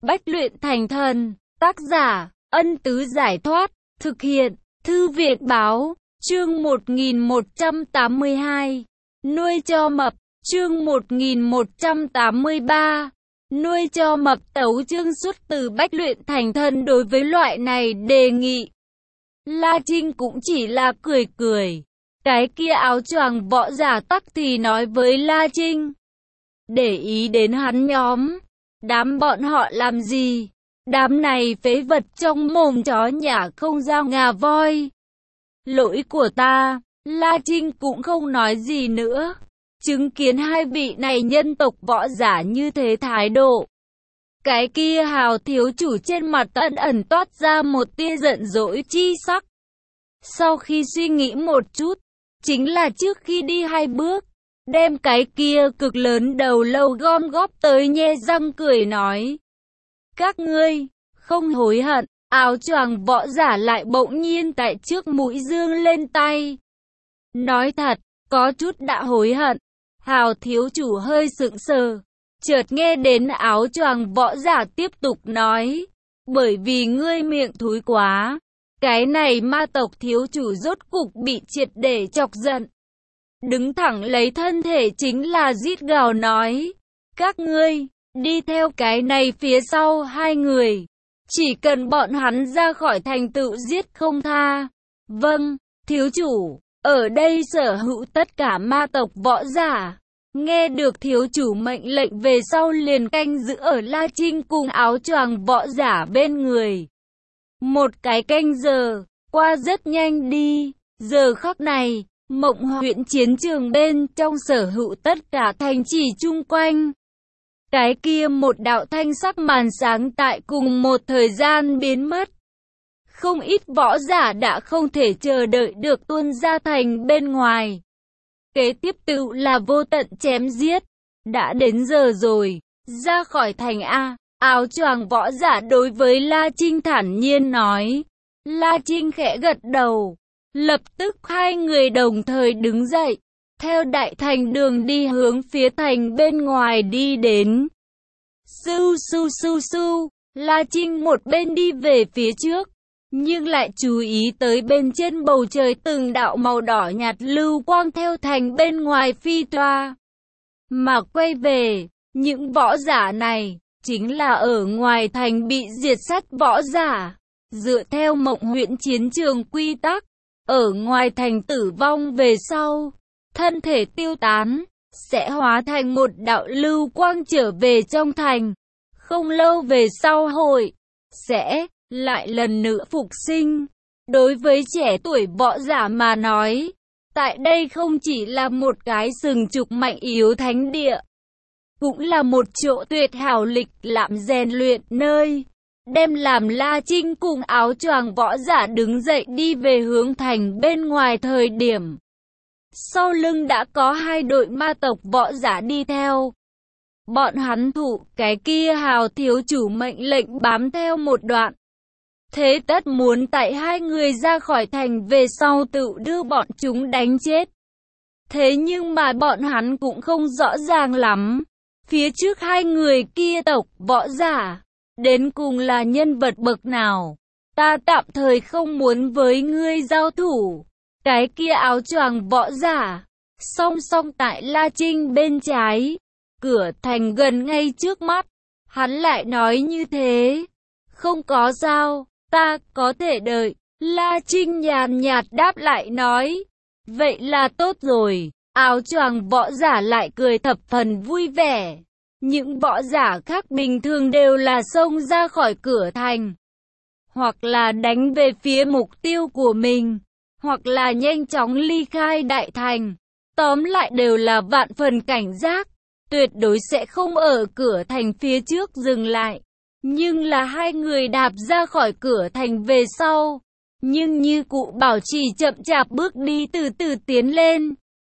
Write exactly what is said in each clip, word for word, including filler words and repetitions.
Bách luyện thành thần. Tác giả, Ân Tứ Giải Thoát. Thực hiện, Thư viện Báo. Chương một nghìn một trăm tám mươi hai. Nuôi cho mập. Chương một nghìn một trăm tám mươi ba. Nuôi cho mập. Tấu chương xuất từ Bách luyện thành thần. Đối với loại này đề nghị, La Trinh cũng chỉ là cười cười. Cái kia áo choàng võ giả tắc thì nói với La Trinh, để ý đến hắn nhóm. Đám bọn họ làm gì? Đám này phế vật trong mồm chó nhả không ra ngà voi. Lỗi của ta. La Trinh cũng không nói gì nữa. Chứng kiến hai vị này nhân tộc võ giả như thế thái độ, cái kia Hào thiếu chủ trên mặt ẩn ẩn toát ra một tia giận dỗi chi sắc. Sau khi suy nghĩ một chút, chính là trước khi đi hai bước, đem cái kia cực lớn đầu lâu gom góp tới, nhe răng cười nói, các ngươi không hối hận? Áo choàng võ giả lại bỗng nhiên tại trước mũi dương lên tay. Nói thật, có chút đã hối hận. Hào thiếu chủ hơi sững sờ, chợt nghe đến áo choàng võ giả tiếp tục nói, bởi vì ngươi miệng thúi quá. Cái này ma tộc thiếu chủ rốt cục bị triệt để chọc giận. Đứng thẳng lấy thân thể chính là rít gào nói, các ngươi, đi theo cái này phía sau hai người. Chỉ cần bọn hắn ra khỏi thành tựu giết không tha. Vâng, thiếu chủ. Ở đây sở hữu tất cả ma tộc võ giả. Nghe được thiếu chủ mệnh lệnh về sau liền canh giữ ở La Trinh cùng áo choàng võ giả bên người. Một cái canh giờ, qua rất nhanh đi. Giờ khắc này, Mộng huyện chiến trường bên trong sở hữu tất cả thành trì chung quanh. Cái kia một đạo thanh sắc màn sáng tại cùng một thời gian biến mất. Không ít võ giả đã không thể chờ đợi được tuôn ra thành bên ngoài. Kế tiếp tự là vô tận chém giết. Đã đến giờ rồi, ra khỏi thành A. Áo choàng võ giả đối với La Trinh thản nhiên nói. La Trinh khẽ gật đầu. Lập tức hai người đồng thời đứng dậy, theo đại thành đường đi hướng phía thành bên ngoài đi đến. Su su su su, La Trinh một bên đi về phía trước, nhưng lại chú ý tới bên trên bầu trời từng đạo màu đỏ nhạt lưu quang theo thành bên ngoài phi toa. Mà quay về, những võ giả này, chính là ở ngoài thành bị diệt sát võ giả. Dựa theo Mộng huyện chiến trường quy tắc, ở ngoài thành tử vong về sau, thân thể tiêu tán, sẽ hóa thành một đạo lưu quang trở về trong thành. Không lâu về sau hội, sẽ lại lần nữa phục sinh. Đối với trẻ tuổi võ giả mà nói, tại đây không chỉ là một cái sừng trục mạnh yếu thánh địa, cũng là một chỗ tuyệt hảo lịch lãm rèn luyện nơi. Đem làm La Trinh cùng áo choàng võ giả đứng dậy đi về hướng thành bên ngoài thời điểm, sau lưng đã có hai đội ma tộc võ giả đi theo. Bọn hắn thụ cái kia Hào thiếu chủ mệnh lệnh bám theo một đoạn. Thế tất muốn tại hai người ra khỏi thành về sau tự đưa bọn chúng đánh chết. Thế nhưng mà bọn hắn cũng không rõ ràng lắm. Phía trước hai người kia tộc võ giả, đến cùng là nhân vật bậc nào. Ta tạm thời không muốn với ngươi giao thủ. Cái kia áo choàng võ giả, song song tại La Trinh bên trái. Cửa thành gần ngay trước mắt. Hắn lại nói như thế. Không có sao, ta có thể đợi. La Trinh nhàn nhạt đáp lại nói. Vậy là tốt rồi. Áo choàng võ giả lại cười thập phần vui vẻ. Những võ giả khác bình thường đều là xông ra khỏi cửa thành, hoặc là đánh về phía mục tiêu của mình, hoặc là nhanh chóng ly khai đại thành. Tóm lại đều là vạn phần cảnh giác, tuyệt đối sẽ không ở cửa thành phía trước dừng lại. Nhưng là hai người đạp ra khỏi cửa thành về sau, nhưng như cụ bảo trì chậm chạp bước đi từ từ tiến lên.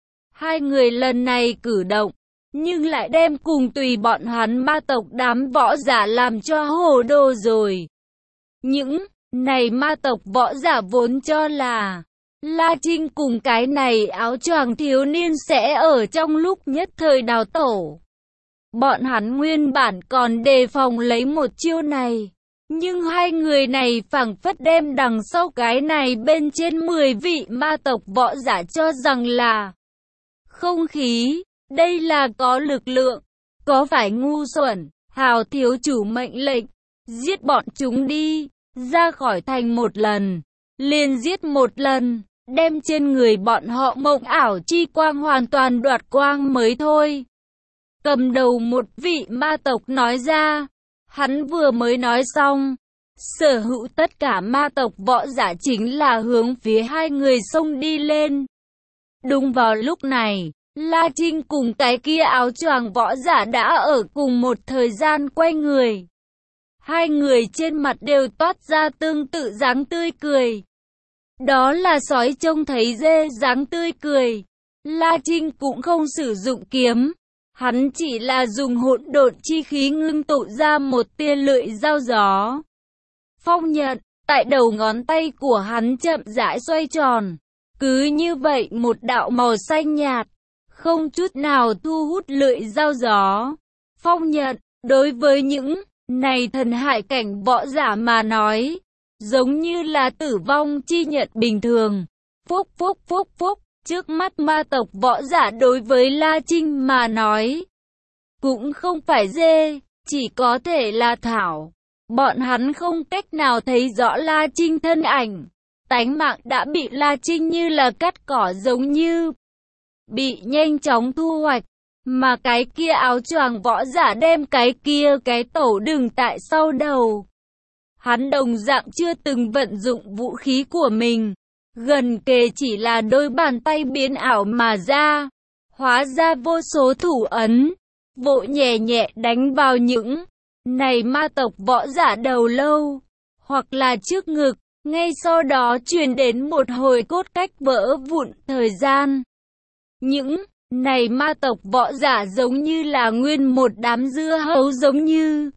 Hai người lần này cử động, nhưng lại đem cùng tùy bọn hắn ma tộc đám võ giả làm cho hồ đồ rồi. Những này ma tộc võ giả vốn cho là La Trinh cùng cái này áo choàng thiếu niên sẽ ở trong lúc nhất thời đào tổ. Bọn hắn nguyên bản còn đề phòng lấy một chiêu này. Nhưng hai người này phảng phất đem đằng sau cái này bên trên mười vị ma tộc võ giả cho rằng là không khí. Đây là có lực lượng. Có phải ngu xuẩn? Hào thiếu chủ mệnh lệnh. Giết bọn chúng đi. Ra khỏi thành một lần. Liền giết một lần. Đem trên người bọn họ mộng ảo chi quang hoàn toàn đoạt quang mới thôi. Cầm đầu một vị ma tộc nói ra. Hắn vừa mới nói xong. Sở hữu tất cả ma tộc võ giả chính là hướng phía hai người xông đi lên. Đúng vào lúc này, La Trinh cùng cái kia áo choàng võ giả đã ở cùng một thời gian quay người. Hai người trên mặt đều toát ra tương tự dáng tươi cười. Đó là sói trông thấy dê dáng tươi cười. La Trinh cũng không sử dụng kiếm. Hắn chỉ là dùng hỗn độn chi khí ngưng tụ ra một tia lưỡi dao gió. Phong nhận, tại đầu ngón tay của hắn chậm rãi xoay tròn. Cứ như vậy một đạo màu xanh nhạt, không chút nào thu hút lưỡi dao gió. Phong nhận, đối với những này thần hải cảnh võ giả mà nói, giống như là tử vong chi nhận bình thường. Phúc phúc phúc phúc, trước mắt ma tộc võ giả đối với La Trinh mà nói, cũng không phải dê, chỉ có thể là thảo. Bọn hắn không cách nào thấy rõ La Trinh thân ảnh. Tánh mạng đã bị La Trinh như là cắt cỏ giống như bị nhanh chóng thu hoạch. Mà cái kia áo choàng võ giả đem cái kia cái tổ đừng tại sau đầu. Hắn đồng dạng chưa từng vận dụng vũ khí của mình. Gần kề chỉ là đôi bàn tay biến ảo mà ra. Hóa ra vô số thủ ấn. Vỗ nhẹ nhẹ đánh vào những này ma tộc võ giả đầu lâu. Hoặc là trước ngực. Ngay sau đó truyền đến một hồi cốt cách vỡ vụn thời gian. Những này ma tộc võ giả giống như là nguyên một đám dưa hấu giống như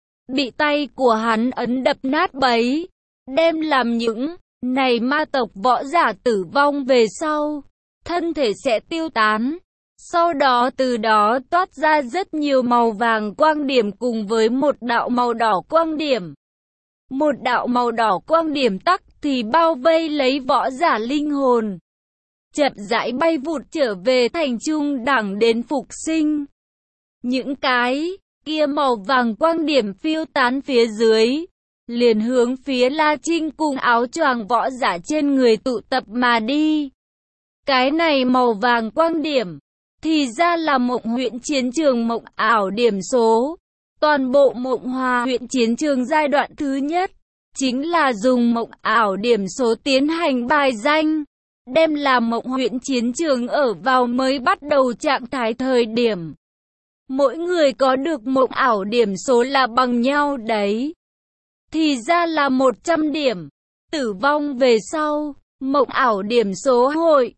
bị tay của hắn ấn đập nát bấy. Đem làm những này ma tộc võ giả tử vong về sau, thân thể sẽ tiêu tán. Sau đó từ đó toát ra rất nhiều màu vàng quang điểm cùng với một đạo màu đỏ quang điểm. Một đạo màu đỏ quang điểm tắc thì bao vây lấy võ giả linh hồn. Chậm rãi bay vụt trở về thành trung đẳng đến phục sinh. Những cái kia màu vàng quang điểm phiêu tán phía dưới, liền hướng phía La Trinh cùng áo choàng võ giả trên người tụ tập mà đi. Cái này màu vàng quang điểm, thì ra là mộng huyện chiến trường mộng ảo điểm số. Toàn bộ mộng hòa huyện chiến trường giai đoạn thứ nhất, chính là dùng mộng ảo điểm số tiến hành bài danh. Đem làm mộng huyện chiến trường ở vào mới bắt đầu trạng thái thời điểm. Mỗi người có được mộng ảo điểm số là bằng nhau đấy. Thì ra là một trăm điểm. Tử vong về sau, mộng ảo điểm số hội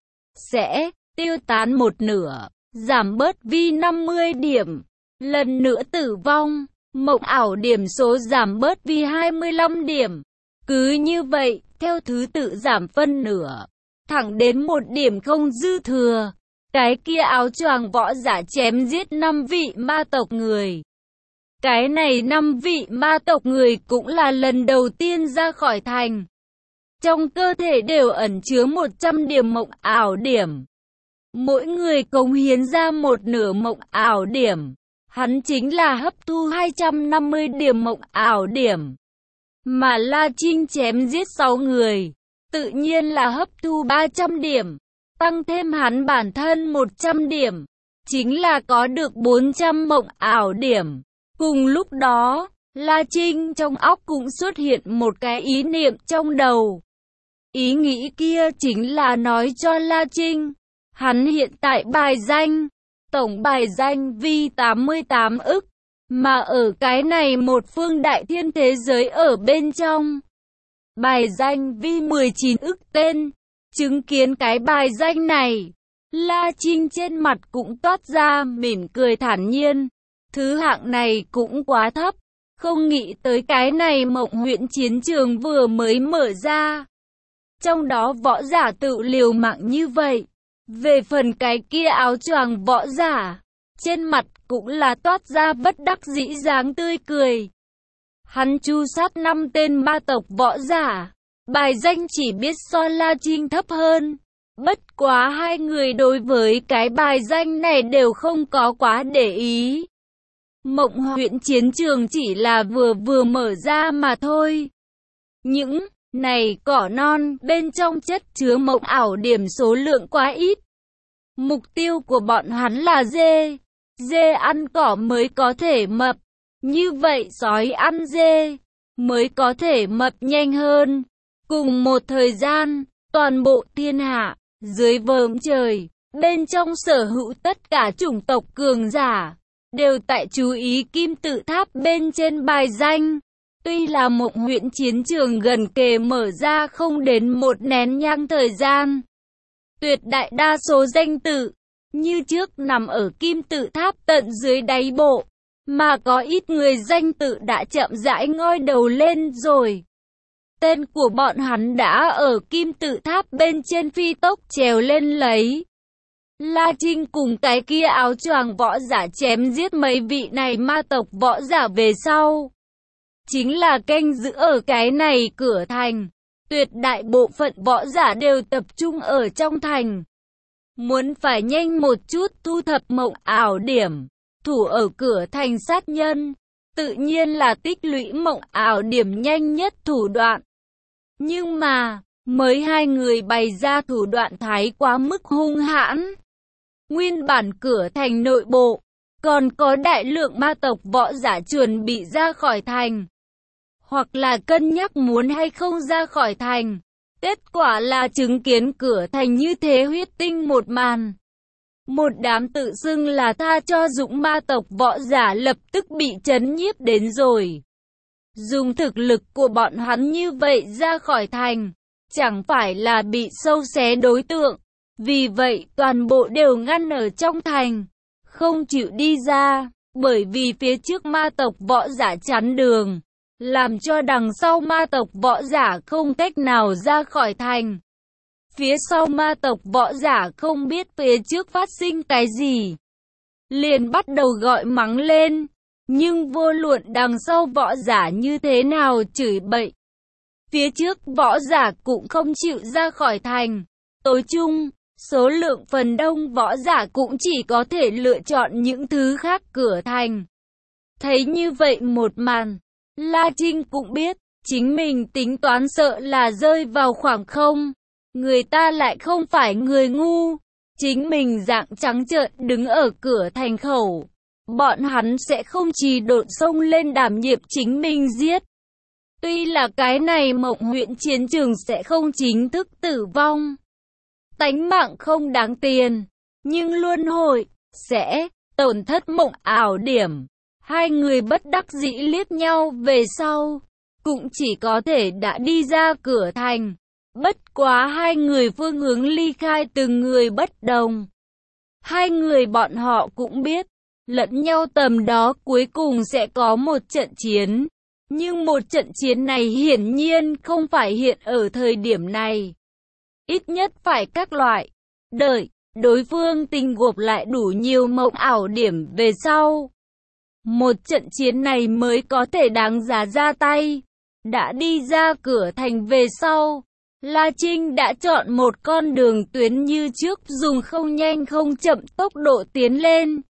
sẽ tiêu tán một nửa, giảm bớt vi năm mươi điểm. Lần nữa tử vong, mộng ảo điểm số giảm bớt vi hai mươi lăm điểm. Cứ như vậy, theo thứ tự giảm phân nửa, thẳng đến một điểm không dư thừa. Cái kia áo choàng võ giả chém giết năm vị ma tộc người. Cái này năm vị ma tộc người cũng là lần đầu tiên ra khỏi thành. Trong cơ thể đều ẩn chứa một trăm điểm mộng ảo điểm. Mỗi người cống hiến ra một nửa mộng ảo điểm. Hắn chính là hấp thu hai trăm năm mươi điểm mộng ảo điểm. Mà La Trinh chém giết sáu người, tự nhiên là hấp thu ba trăm điểm. Tăng thêm hắn bản thân một trăm điểm, chính là có được bốn trăm mộng ảo điểm. Cùng lúc đó, La Trinh trong óc cũng xuất hiện một cái ý niệm trong đầu. Ý nghĩ kia chính là nói cho La Trinh, hắn hiện tại bài danh, tổng bài danh vi tám mươi tám ức, mà ở cái này một phương đại thiên thế giới ở bên trong. Bài danh vi mười chín ức tên. Chứng kiến cái bài danh này, La Trinh trên mặt cũng toát ra mỉm cười thản nhiên. Thứ hạng này cũng quá thấp, không nghĩ tới cái này mộng huyện chiến trường vừa mới mở ra. Trong đó võ giả tự liều mạng như vậy. Về phần cái kia áo choàng võ giả, trên mặt cũng là toát ra bất đắc dĩ dáng tươi cười. Hắn chu sát năm tên ma tộc võ giả, bài danh chỉ biết so La Trinh thấp hơn. Bất quá hai người đối với cái bài danh này đều không có quá để ý. Mộng huyện chiến trường chỉ là vừa vừa mở ra mà thôi. Những này cỏ non bên trong chất chứa mộng ảo điểm số lượng quá ít. Mục tiêu của bọn hắn là dê. Dê ăn cỏ mới có thể mập. Như vậy sói ăn dê mới có thể mập nhanh hơn. Cùng một thời gian, toàn bộ thiên hạ, dưới vòm trời, bên trong sở hữu tất cả chủng tộc cường giả, đều tại chú ý kim tự tháp bên trên bài danh. Tuy là mộng huyện chiến trường gần kề mở ra không đến một nén nhang thời gian, tuyệt đại đa số danh tự, như trước nằm ở kim tự tháp tận dưới đáy bộ, mà có ít người danh tự đã chậm rãi ngoi đầu lên rồi. Tên của bọn hắn đã ở kim tự tháp bên trên phi tốc trèo lên lấy. La Trinh cùng cái kia áo choàng võ giả chém giết mấy vị này ma tộc võ giả về sau. Chính là canh giữ ở cái này cửa thành. Tuyệt đại bộ phận võ giả đều tập trung ở trong thành. Muốn phải nhanh một chút thu thập mộng ảo điểm. Thủ ở cửa thành sát nhân. Tự nhiên là tích lũy mộng ảo điểm nhanh nhất thủ đoạn. Nhưng mà, mới hai người bày ra thủ đoạn thái quá mức hung hãn. Nguyên bản cửa thành nội bộ, còn có đại lượng ma tộc võ giả chuẩn bị ra khỏi thành. Hoặc là cân nhắc muốn hay không ra khỏi thành. Kết quả là chứng kiến cửa thành như thế huyết tinh một màn. Một đám tự xưng là tha cho dũng ma tộc võ giả lập tức bị trấn nhiếp đến rồi. Dùng thực lực của bọn hắn như vậy ra khỏi thành, chẳng phải là bị sâu xé đối tượng. Vì vậy toàn bộ đều ngăn ở trong thành, không chịu đi ra, bởi vì phía trước ma tộc võ giả chắn đường, làm cho đằng sau ma tộc võ giả không cách nào ra khỏi thành. Phía sau ma tộc võ giả không biết phía trước phát sinh cái gì, liền bắt đầu gọi mắng lên, nhưng vô luận đằng sau võ giả như thế nào chửi bậy, phía trước võ giả cũng không chịu ra khỏi thành. Tối chung, số lượng phần đông võ giả cũng chỉ có thể lựa chọn những thứ khác cửa thành. Thấy như vậy một màn, La Trinh cũng biết, chính mình tính toán sợ là rơi vào khoảng không. Người ta lại không phải người ngu. Chính mình dạng trắng trợn đứng ở cửa thành khẩu. Bọn hắn sẽ không chỉ đột xông lên đảm nhiệm chính mình giết. Tuy là cái này mộng huyện chiến trường sẽ không chính thức tử vong. Tánh mạng không đáng tiền, nhưng luân hồi sẽ tổn thất mộng ảo điểm. Hai người bất đắc dĩ liếc nhau về sau, cũng chỉ có thể đã đi ra cửa thành. Bất quá hai người phương hướng ly khai từng người bất đồng. Hai người bọn họ cũng biết, lẫn nhau tầm đó cuối cùng sẽ có một trận chiến. Nhưng một trận chiến này hiển nhiên không phải hiện ở thời điểm này. Ít nhất phải các loại, đợi, đối phương tình gộp lại đủ nhiều mộng ảo điểm về sau. Một trận chiến này mới có thể đáng giá ra tay. Đã đi ra cửa thành về sau, La Trinh đã chọn một con đường tuyến như trước, dùng không nhanh không chậm tốc độ tiến lên.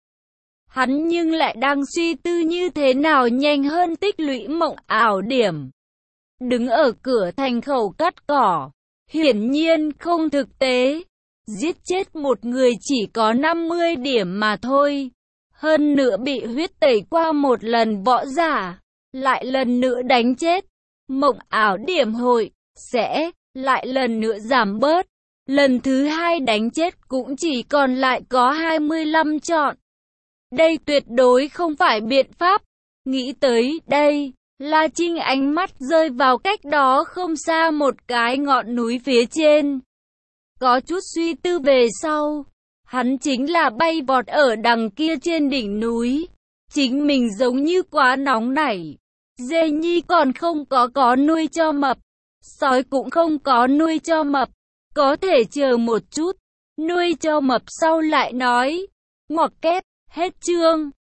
Hắn nhưng lại đang suy tư như thế nào nhanh hơn tích lũy mộng ảo điểm. Đứng ở cửa thành khẩu cắt cỏ, hiển nhiên không thực tế. Giết chết một người chỉ có năm mươi điểm mà thôi. Hơn nữa bị huyết tẩy qua một lần võ giả, lại lần nữa đánh chết. Mộng ảo điểm hội sẽ lại lần nữa giảm bớt. Lần thứ hai đánh chết cũng chỉ còn lại có hai mươi lăm chọn. Đây tuyệt đối không phải biện pháp. Nghĩ tới đây, La Trinh ánh mắt rơi vào cách đó không xa một cái ngọn núi phía trên. Có chút suy tư về sau, hắn chính là bay vọt ở đằng kia trên đỉnh núi. Chính mình giống như quá nóng nảy. Dê nhi còn không có có nuôi cho mập. Sói cũng không có nuôi cho mập. Có thể chờ một chút, nuôi cho mập sau lại nói. Ngoặc kép, Hết chương.